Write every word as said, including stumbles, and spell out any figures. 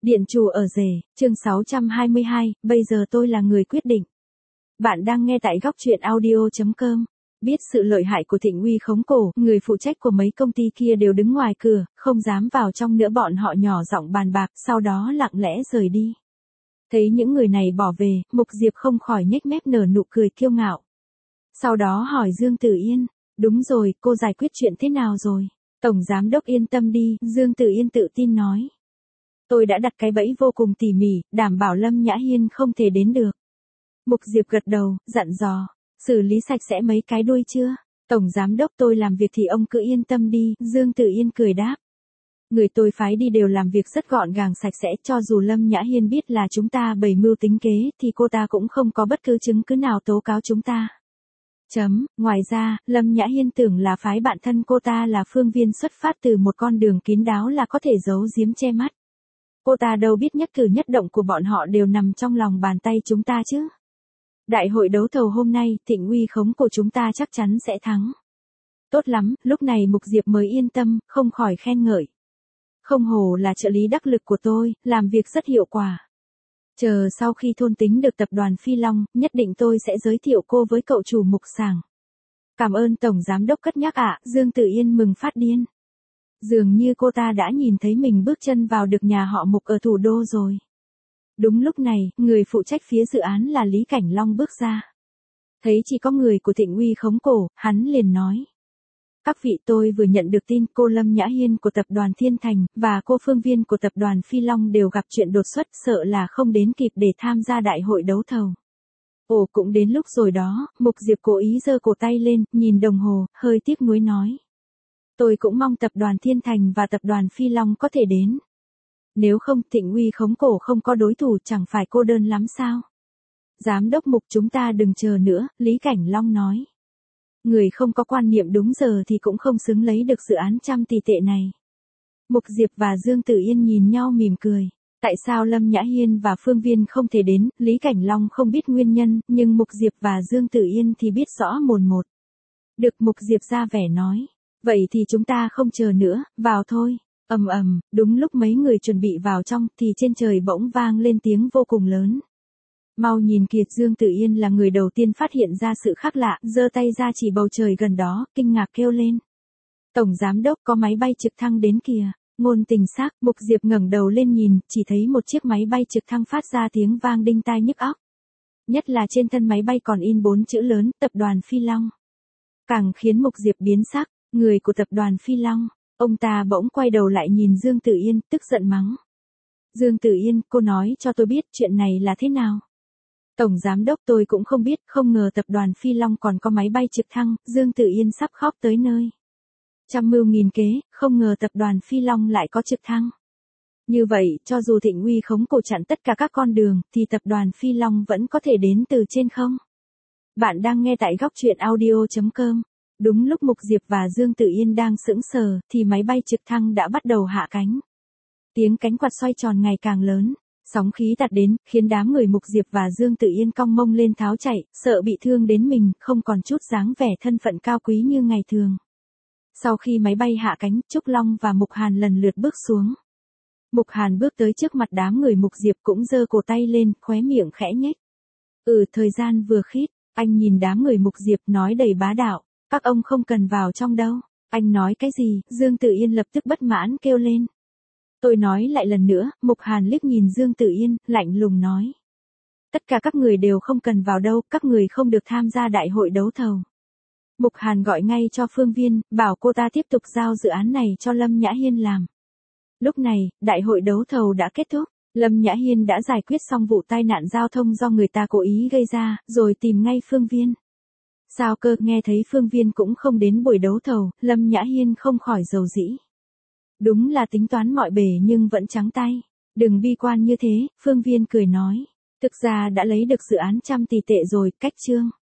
Điện chủ ở rể, chương sáu trăm hai mươi hai, bây giờ tôi là người quyết định. Bạn đang nghe tại góc truyện audio chấm com. Biết sự lợi hại của Thịnh Uy khống cổ, người phụ trách của mấy công ty kia đều đứng ngoài cửa, không dám vào trong nữa, bọn họ nhỏ giọng bàn bạc, sau đó lặng lẽ rời đi. Thấy những người này bỏ về, Mục Diệp không khỏi nhếch mép nở nụ cười kiêu ngạo. Sau đó hỏi Dương Tử Yên, đúng rồi, cô giải quyết chuyện thế nào rồi? Tổng giám đốc yên tâm đi, Dương Tử Yên tự tin nói. Tôi đã đặt cái bẫy vô cùng tỉ mỉ, đảm bảo Lâm Nhã Hiên không thể đến được. Mục Diệp gật đầu, dặn dò, xử lý sạch sẽ mấy cái đuôi chưa? Tổng giám đốc tôi làm việc thì ông cứ yên tâm đi, Dương Tử Yên cười đáp. Người tôi phái đi đều làm việc rất gọn gàng sạch sẽ, cho dù Lâm Nhã Hiên biết là chúng ta bày mưu tính kế thì cô ta cũng không có bất cứ chứng cứ nào tố cáo chúng ta. Chấm, ngoài ra, Lâm Nhã Hiên tưởng là phái bạn thân cô ta là Phương Viên xuất phát từ một con đường kín đáo là có thể giấu giếm che mắt. Cô ta đâu biết nhất cử nhất động của bọn họ đều nằm trong lòng bàn tay chúng ta chứ. Đại hội đấu thầu hôm nay, Thịnh Uy khống của chúng ta chắc chắn sẽ thắng. Tốt lắm, lúc này Mục Diệp mới yên tâm, không khỏi khen ngợi. Không hổ là trợ lý đắc lực của tôi, làm việc rất hiệu quả. Chờ sau khi thôn tính được tập đoàn Phi Long, nhất định tôi sẽ giới thiệu cô với cậu chủ Mục Sảng. Cảm ơn Tổng Giám đốc cất nhắc ạ, Dương Tử Yên mừng phát điên. Dường như cô ta đã nhìn thấy mình bước chân vào được nhà họ Mục ở thủ đô rồi. Đúng lúc này, người phụ trách phía dự án là Lý Cảnh Long bước ra. Thấy chỉ có người của Thịnh Uy khống cổ, hắn liền nói. Các vị, tôi vừa nhận được tin cô Lâm Nhã Hiên của tập đoàn Thiên Thành và cô Phương Viên của tập đoàn Phi Long đều gặp chuyện đột xuất, sợ là không đến kịp để tham gia đại hội đấu thầu. Ồ, cũng đến lúc rồi đó. Mục Diệp cố ý giơ cổ tay lên, nhìn đồng hồ, hơi tiếc nuối nói. Tôi cũng mong tập đoàn Thiên Thành và tập đoàn Phi Long có thể đến. Nếu không, Thịnh Uy khống cổ không có đối thủ, chẳng phải cô đơn lắm sao? Giám đốc Mục, chúng ta đừng chờ nữa, Lý Cảnh Long nói. Người không có quan niệm đúng giờ thì cũng không xứng lấy được dự án trăm tỷ tệ này. Mục Diệp và Dương Tử Yên nhìn nhau mỉm cười. Tại sao Lâm Nhã Hiên và Phương Viên không thể đến, Lý Cảnh Long không biết nguyên nhân, nhưng Mục Diệp và Dương Tử Yên thì biết rõ mồn một. Được, Mục Diệp ra vẻ nói. Vậy thì chúng ta không chờ nữa, vào thôi. Ầm ầm, đúng lúc mấy người chuẩn bị vào trong thì trên trời bỗng vang lên tiếng vô cùng lớn. Mau nhìn kìa, Dương Tử Yên là người đầu tiên phát hiện ra sự khác lạ, giơ tay ra chỉ bầu trời gần đó, kinh ngạc kêu lên. Tổng giám đốc, có máy bay trực thăng đến kìa. Ngôn tình xác, Mục Diệp ngẩng đầu lên nhìn, chỉ thấy một chiếc máy bay trực thăng phát ra tiếng vang đinh tai nhức óc. Nhất là trên thân máy bay còn in bốn chữ lớn, tập đoàn Phi Long. Càng khiến Mục Diệp biến sắc, người của tập đoàn Phi Long. Ông ta bỗng quay đầu lại nhìn Dương Tử Yên, tức giận mắng. Dương Tử Yên, cô nói cho tôi biết chuyện này là thế nào? Tổng giám đốc, tôi cũng không biết, không ngờ tập đoàn Phi Long còn có máy bay trực thăng. Dương Tử Yên sắp khóc tới nơi. Trăm mưu nghìn kế, không ngờ tập đoàn Phi Long lại có trực thăng. Như vậy, cho dù Thịnh Uy khống cổ chặn tất cả các con đường, thì tập đoàn Phi Long vẫn có thể đến từ trên không? Bạn đang nghe tại góc truyện audio chấm com. Đúng lúc Mục Diệp và Dương Tử Yên đang sững sờ, thì máy bay trực thăng đã bắt đầu hạ cánh. Tiếng cánh quạt xoay tròn ngày càng lớn, sóng khí tạt đến, khiến đám người Mục Diệp và Dương Tử Yên cong mông lên tháo chạy, sợ bị thương đến mình, không còn chút dáng vẻ thân phận cao quý như ngày thường. Sau khi máy bay hạ cánh, Trúc Long và Mục Hàn lần lượt bước xuống. Mục Hàn bước tới trước mặt đám người Mục Diệp cũng giơ cổ tay lên, khóe miệng khẽ nhếch. Ừ, thời gian vừa khít, anh nhìn đám người Mục Diệp nói đầy bá đạo. Các ông không cần vào trong đâu. Anh nói cái gì? Dương Tử Yên lập tức bất mãn kêu lên. Tôi nói lại lần nữa, Mục Hàn liếc nhìn Dương Tử Yên, lạnh lùng nói. Tất cả các người đều không cần vào đâu, các người không được tham gia đại hội đấu thầu. Mục Hàn gọi ngay cho Phương Viên, bảo cô ta tiếp tục giao dự án này cho Lâm Nhã Hiên làm. Lúc này, đại hội đấu thầu đã kết thúc. Lâm Nhã Hiên đã giải quyết xong vụ tai nạn giao thông do người ta cố ý gây ra, rồi tìm ngay Phương Viên. Sao cơ, nghe thấy Phương Viên cũng không đến buổi đấu thầu, Lâm Nhã Hiên không khỏi dầu dĩ. Đúng là tính toán mọi bề nhưng vẫn trắng tay. Đừng bi quan như thế, Phương Viên cười nói. Thực ra đã lấy được dự án trăm tỷ tệ rồi, cách chương.